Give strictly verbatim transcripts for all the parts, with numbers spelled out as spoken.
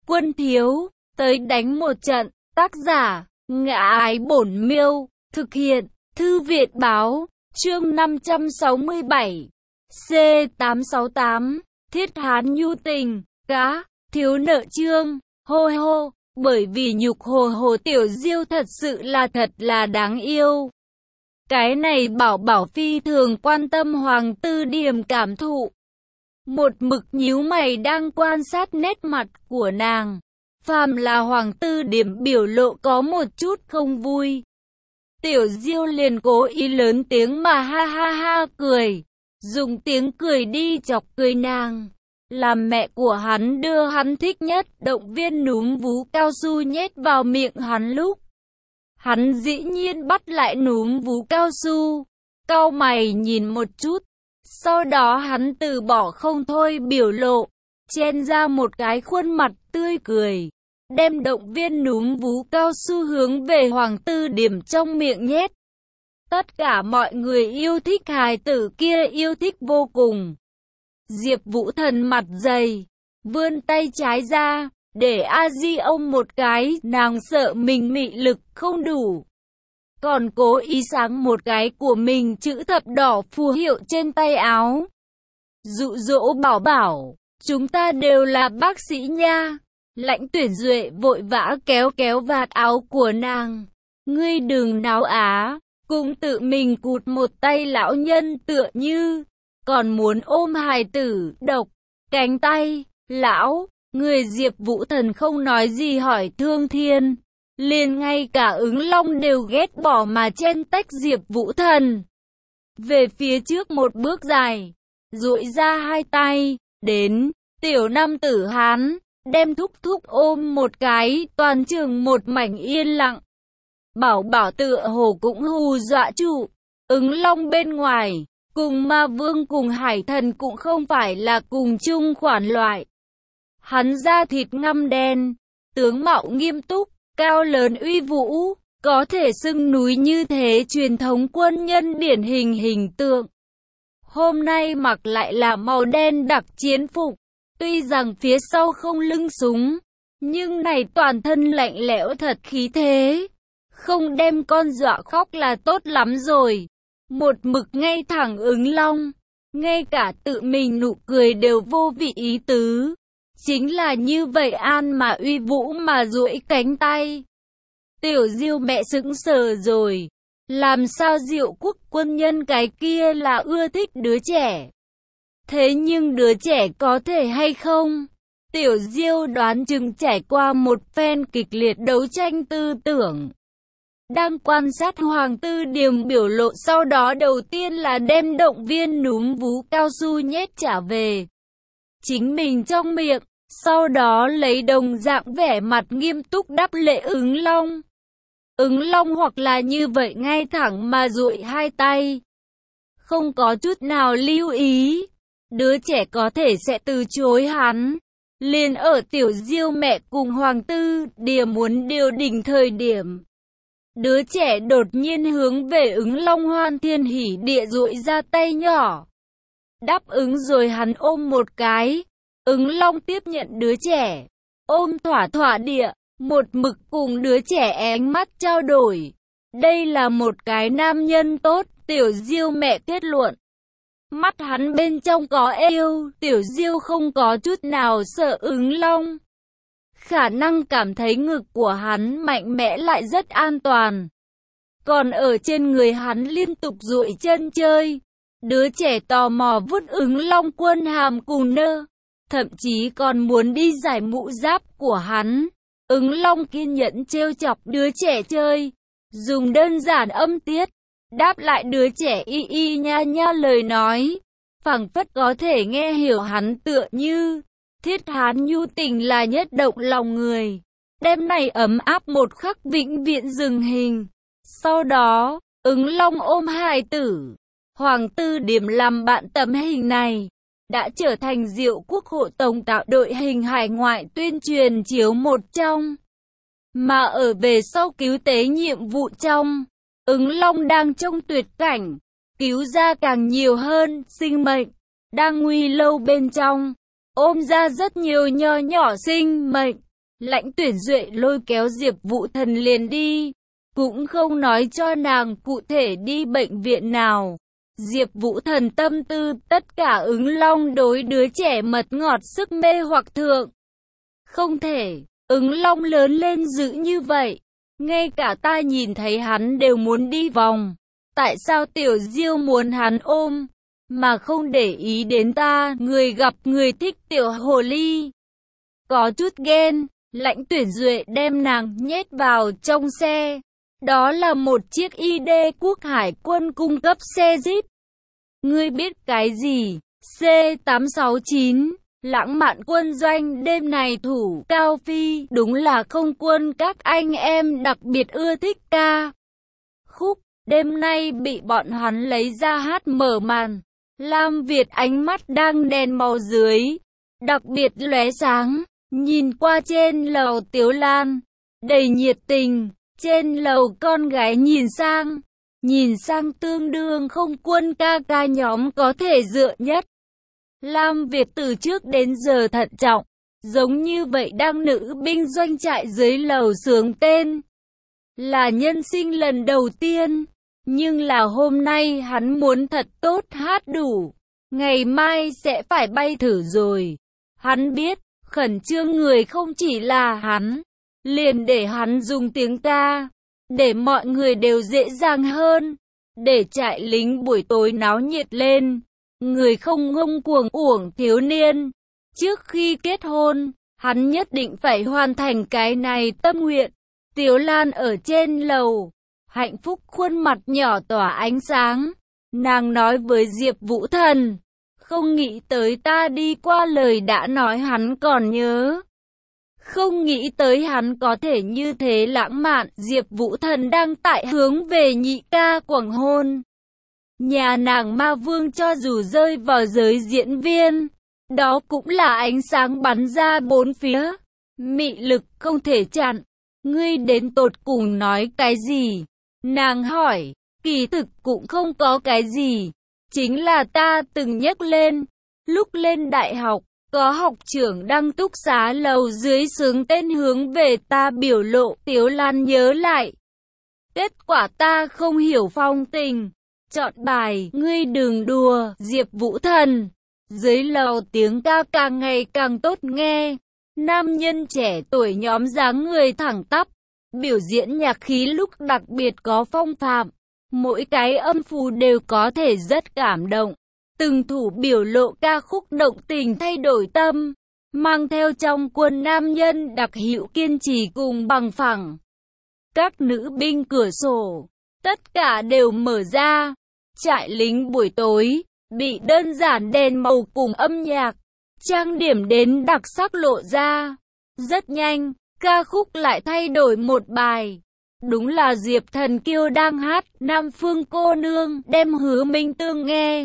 Quân thiếu, tới đánh một trận. Tác giả, Ngã Ái Bổn Miêu. Thực hiện, Thư viện Báo. Chương năm trăm sáu mươi bảy. C tám sáu tám. Thiết Hán nhu tình. Cá, thiếu nợ chương. Hô hô, bởi vì nhục hồ hồ tiểu diêu thật sự là thật là đáng yêu. Cái này Bảo Bảo phi thường quan tâm Hoàng Tư Điềm cảm thụ. Một mực nhíu mày đang quan sát nét mặt của nàng. Phàm là Hoàng Tư Điềm biểu lộ có một chút không vui, tiểu diêu liền cố ý lớn tiếng mà ha ha ha cười, dùng tiếng cười đi chọc cười nàng. Làm mẹ của hắn đưa hắn thích nhất động viên núm vú cao su nhét vào miệng hắn lúc hắn dĩ nhiên bắt lại núm vú cao su, cau mày nhìn một chút, sau đó hắn từ bỏ không thôi biểu lộ, chen ra một cái khuôn mặt tươi cười, đem động viên núm vú cao su hướng về Hoàng Tư Điềm trong miệng nhét. Tất cả mọi người yêu thích hài tử kia yêu thích vô cùng. Diệp Vũ Thần mặt dày, vươn tay trái ra, để A Di ôm một cái, nàng sợ mình mị lực không đủ. Còn cố ý sáng một cái của mình chữ thập đỏ phù hiệu trên tay áo. Dụ dỗ Bảo Bảo, chúng ta đều là bác sĩ nha. Lãnh Tuyển Duệ vội vã kéo kéo vạt áo của nàng. Ngươi đừng náo á, cũng tự mình cụt một tay lão nhân tựa như, còn muốn ôm hài tử, độc, cánh tay, lão, người Diệp Vũ Thần không nói gì hỏi Thương Thiên. Liền ngay cả Ứng Long đều ghét bỏ mà chen tách Diệp Vũ Thần. Về phía trước một bước dài, duỗi ra hai tay, đến, tiểu nam tử Hán, đem thúc thúc ôm một cái, toàn trường một mảnh yên lặng. Bảo Bảo tựa hồ cũng hù dọa trụ, Ứng Long bên ngoài, cùng Ma Vương cùng Hải Thần cũng không phải là cùng chung khoản loại. Hắn da thịt ngăm đen, tướng mạo nghiêm túc, cao lớn uy vũ, có thể xưng núi như thế truyền thống quân nhân điển hình hình tượng. Hôm nay mặc lại là màu đen đặc chiến phục, tuy rằng phía sau không lưng súng, nhưng này toàn thân lạnh lẽo thật khí thế, không đem con dọa khóc là tốt lắm rồi. Một mực ngay thẳng Ứng Long, ngay cả tự mình nụ cười đều vô vị ý tứ. Chính là như vậy an mà uy vũ mà duỗi cánh tay. Tiểu Diêu mẹ sững sờ rồi. Làm sao Diệu Quốc quân nhân cái kia là ưa thích đứa trẻ? Thế nhưng đứa trẻ có thể hay không? Tiểu Diêu đoán chừng trải qua một phen kịch liệt đấu tranh tư tưởng. Đang quan sát Hoàng Tư Điềm biểu lộ, sau đó đầu tiên là đem động viên núm vú cao su nhét trả về chính mình trong miệng, sau đó lấy đồng dạng vẻ mặt nghiêm túc đáp lễ Ứng Long. Ứng Long hoặc là như vậy ngay thẳng mà duỗi hai tay, không có chút nào lưu ý, đứa trẻ có thể sẽ từ chối hắn. Liền ở Tiểu Diêu mẹ cùng Hoàng Tư Điềm muốn điều đình thời điểm, đứa trẻ đột nhiên hướng về Ứng Long hoan thiên hỉ địa duỗi ra tay nhỏ. Đáp ứng rồi hắn ôm một cái. Ứng Long tiếp nhận đứa trẻ, ôm thỏa thỏa địa, một mực cùng đứa trẻ ánh mắt trao đổi. Đây là một cái nam nhân tốt, Tiểu Diêu mẹ kết luận. Mắt hắn bên trong có yêu, Tiểu Diêu không có chút nào sợ Ứng Long. Khả năng cảm thấy ngực của hắn mạnh mẽ lại rất an toàn. Còn ở trên người hắn liên tục duỗi chân chơi. Đứa trẻ tò mò vút Ứng Long quân hàm cùng nơ, thậm chí còn muốn đi giải mũ giáp của hắn. Ứng Long kiên nhẫn trêu chọc đứa trẻ chơi, dùng đơn giản âm tiết đáp lại đứa trẻ y y nha nha lời nói, phảng phất có thể nghe hiểu hắn, tựa như Thiết Hán nhu tình là nhất động lòng người. Đêm này ấm áp một khắc vĩnh viễn dừng hình. Sau đó, Ứng Long ôm hài tử, Hoàng Tư Điềm làm bạn. Tấm hình này đã trở thành Diệu Quốc hộ tổng tạo đội hình hải ngoại tuyên truyền chiếu một trong. Mà ở về sau cứu tế nhiệm vụ trong, Ứng Long đang trong tuyệt cảnh, cứu ra càng nhiều hơn sinh mệnh, đang nguy lâu bên trong, ôm ra rất nhiều nho nhỏ sinh mệnh. Lãnh Tuyển Duệ lôi kéo Diệp Vũ Thần liền đi, cũng không nói cho nàng cụ thể đi bệnh viện nào. Diệp Vũ Thần tâm tư tất cả ứng long đối đứa trẻ mật ngọt sức mê hoặc thượng. Không thể, ứng long lớn lên dữ như vậy, ngay cả ta nhìn thấy hắn đều muốn đi vòng. Tại sao Tiểu Diêu muốn hắn ôm, mà không để ý đến ta, người gặp người thích tiểu hồ ly. Có chút ghen, Lãnh Tuyển Duệ đem nàng nhét vào trong xe. Đó là một chiếc i đê Quốc Hải quân cung cấp xe Jeep. Ngươi biết cái gì? C tám sáu chín, lãng mạn quân doanh đêm này thủ Cao Phi, đúng là không quân các anh em đặc biệt ưa thích ca. Khúc, đêm nay bị bọn hắn lấy ra hát mở màn. Lam Việt ánh mắt đang đèn màu dưới, đặc biệt lóe sáng, nhìn qua trên lầu Tiếu Lan, đầy nhiệt tình. Trên lầu con gái nhìn sang, nhìn sang tương đương không quân ca ca nhóm có thể dựa nhất. Lam Việt từ trước đến giờ thận trọng, giống như vậy đang nữ binh doanh trại dưới lầu sướng tên. Là nhân sinh lần đầu tiên, nhưng là hôm nay hắn muốn thật tốt hát đủ, ngày mai sẽ phải bay thử rồi. Hắn biết, khẩn trương người không chỉ là hắn. Liền để hắn dùng tiếng ca, để mọi người đều dễ dàng hơn, để trại lính buổi tối náo nhiệt lên, người không ngông cuồng uổng thiếu niên. Trước khi kết hôn, hắn nhất định phải hoàn thành cái này tâm nguyện. Tiếu Lan ở trên lầu, hạnh phúc khuôn mặt nhỏ tỏa ánh sáng. Nàng nói với Diệp Vũ Thần, không nghĩ tới ta đi qua lời đã nói hắn còn nhớ. Không nghĩ tới hắn có thể như thế lãng mạn. Diệp Vũ Thần đang tại hướng về nhị ca quảng hôn. Nhà nàng ma vương cho dù rơi vào giới diễn viên, đó cũng là ánh sáng bắn ra bốn phía. Mị lực không thể chặn. Ngươi đến tột cùng nói cái gì? Nàng hỏi. Kỳ thực cũng không có cái gì. Chính là ta từng nhắc lên. Lúc lên đại học, có học trưởng đăng túc xá lầu dưới xướng tên hướng về ta biểu lộ. Tiếu Lan nhớ lại. Kết quả ta không hiểu phong tình. Chọn bài, ngươi đừng đùa. Diệp Vũ Thần. Dưới lầu tiếng ca càng ngày càng tốt nghe. Nam nhân trẻ tuổi nhóm dáng người thẳng tắp. Biểu diễn nhạc khí lúc đặc biệt có phong phạm. Mỗi cái âm phù đều có thể rất cảm động. Từng thủ biểu lộ ca khúc động tình thay đổi tâm, mang theo trong quân nam nhân đặc hữu kiên trì cùng bằng phẳng. Các nữ binh cửa sổ, tất cả đều mở ra. Trại lính buổi tối, bị đơn giản đèn màu cùng âm nhạc, trang điểm đến đặc sắc lộ ra. Rất nhanh, ca khúc lại thay đổi một bài. Đúng là Diệp Thần Kiêu đang hát Nam Phương cô nương, đem Hứa Minh Tương nghe.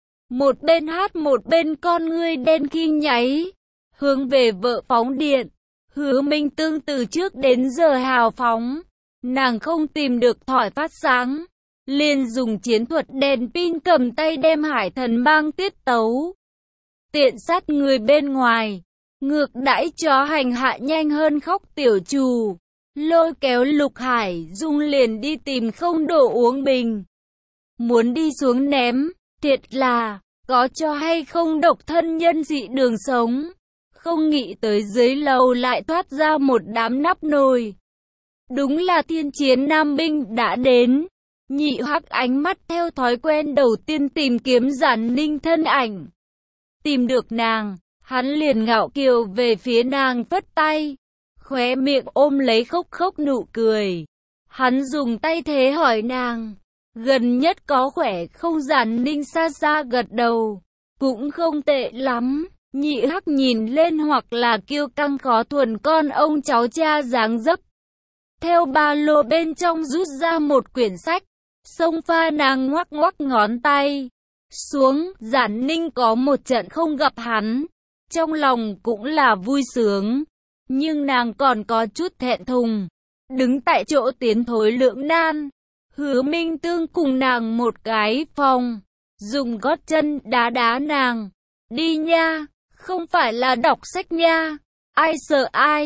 Một bên hát một bên con ngươi đen khi nháy, hướng về vợ phóng điện. Hứa Minh Tương từ trước đến giờ hào phóng, nàng không tìm được thỏi phát sáng, liền dùng chiến thuật đèn pin cầm tay đem Hải Thần mang tiết tấu. Tiện sát người bên ngoài, ngược đãi chó hành hạ nhanh hơn khóc tiểu trù. Lôi kéo Lục Hải Dung liền đi tìm không đồ uống bình. Muốn đi xuống ném, thiệt là, có cho hay không độc thân nhân dị đường sống. Không nghĩ tới dưới lầu lại thoát ra một đám nắp nồi. Đúng là thiên chiến nam binh đã đến. Nhị Hắc ánh mắt theo thói quen đầu tiên tìm kiếm Giản Ninh thân ảnh. Tìm được nàng, hắn liền ngạo kiều về phía nàng phất tay. Khóe miệng ôm lấy khóc khóc nụ cười. Hắn dùng tay thế hỏi nàng, gần nhất có khỏe không? Giản Ninh xa xa gật đầu, cũng không tệ lắm. Nhị Hắc nhìn lên hoặc là kiêu căng khó thuần con ông cháu cha dáng dấp. Theo ba lô bên trong rút ra một quyển sách, xông pha nàng ngoắc ngoắc ngón tay. Xuống, Giản Ninh có một trận không gặp hắn, trong lòng cũng là vui sướng. Nhưng nàng còn có chút thẹn thùng, đứng tại chỗ tiến thối lưỡng nan. Hứa Minh Tương cùng nàng một cái phòng, dùng gót chân đá đá nàng. Đi nha, không phải là đọc sách nha, ai sợ ai.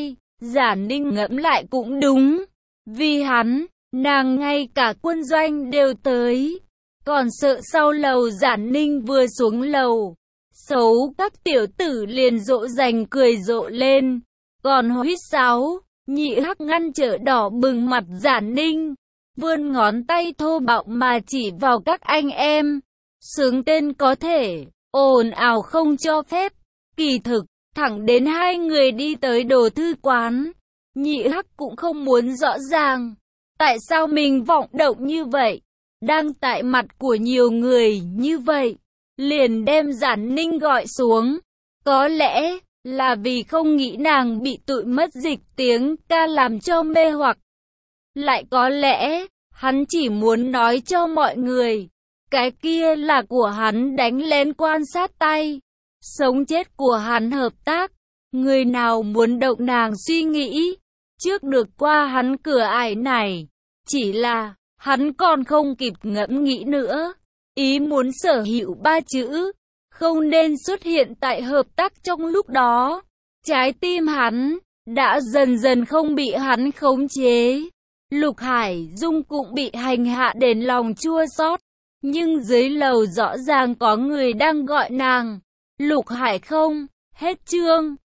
Giả Ninh ngẫm lại cũng đúng. Vì hắn, nàng ngay cả quân doanh đều tới. Còn sợ sau lầu Giả Ninh vừa xuống lầu, xấu các tiểu tử liền rộ rành cười rộ lên. Còn huýt sáo, Nhị Hắc ngăn trở đỏ bừng mặt Giả Ninh, vươn ngón tay thô bạo mà chỉ vào các anh em. Sướng tên có thể, ồn ào không cho phép. Kỳ thực, thẳng đến hai người đi tới đồ thư quán, Nhị Hắc cũng không muốn rõ ràng tại sao mình vọng động như vậy. Đang tại mặt của nhiều người như vậy, liền đem Giả Ninh gọi xuống. Có lẽ là vì không nghĩ nàng bị tụi mất dịch tiếng ca làm cho mê hoặc. Lại có lẽ, hắn chỉ muốn nói cho mọi người, cái kia là của hắn đánh lén quan sát tay. Sống chết của hắn hợp tác, người nào muốn động nàng suy nghĩ, trước được qua hắn cửa ải này. Chỉ là, hắn còn không kịp ngẫm nghĩ nữa. Ý muốn sở hữu ba chữ, không nên xuất hiện tại hợp tác trong lúc đó. Trái tim hắn, đã dần dần không bị hắn khống chế. Lục Hải Dung cũng bị hành hạ đến lòng chua xót. Nhưng dưới lầu rõ ràng có người đang gọi nàng. Lục Hải không, hết chương.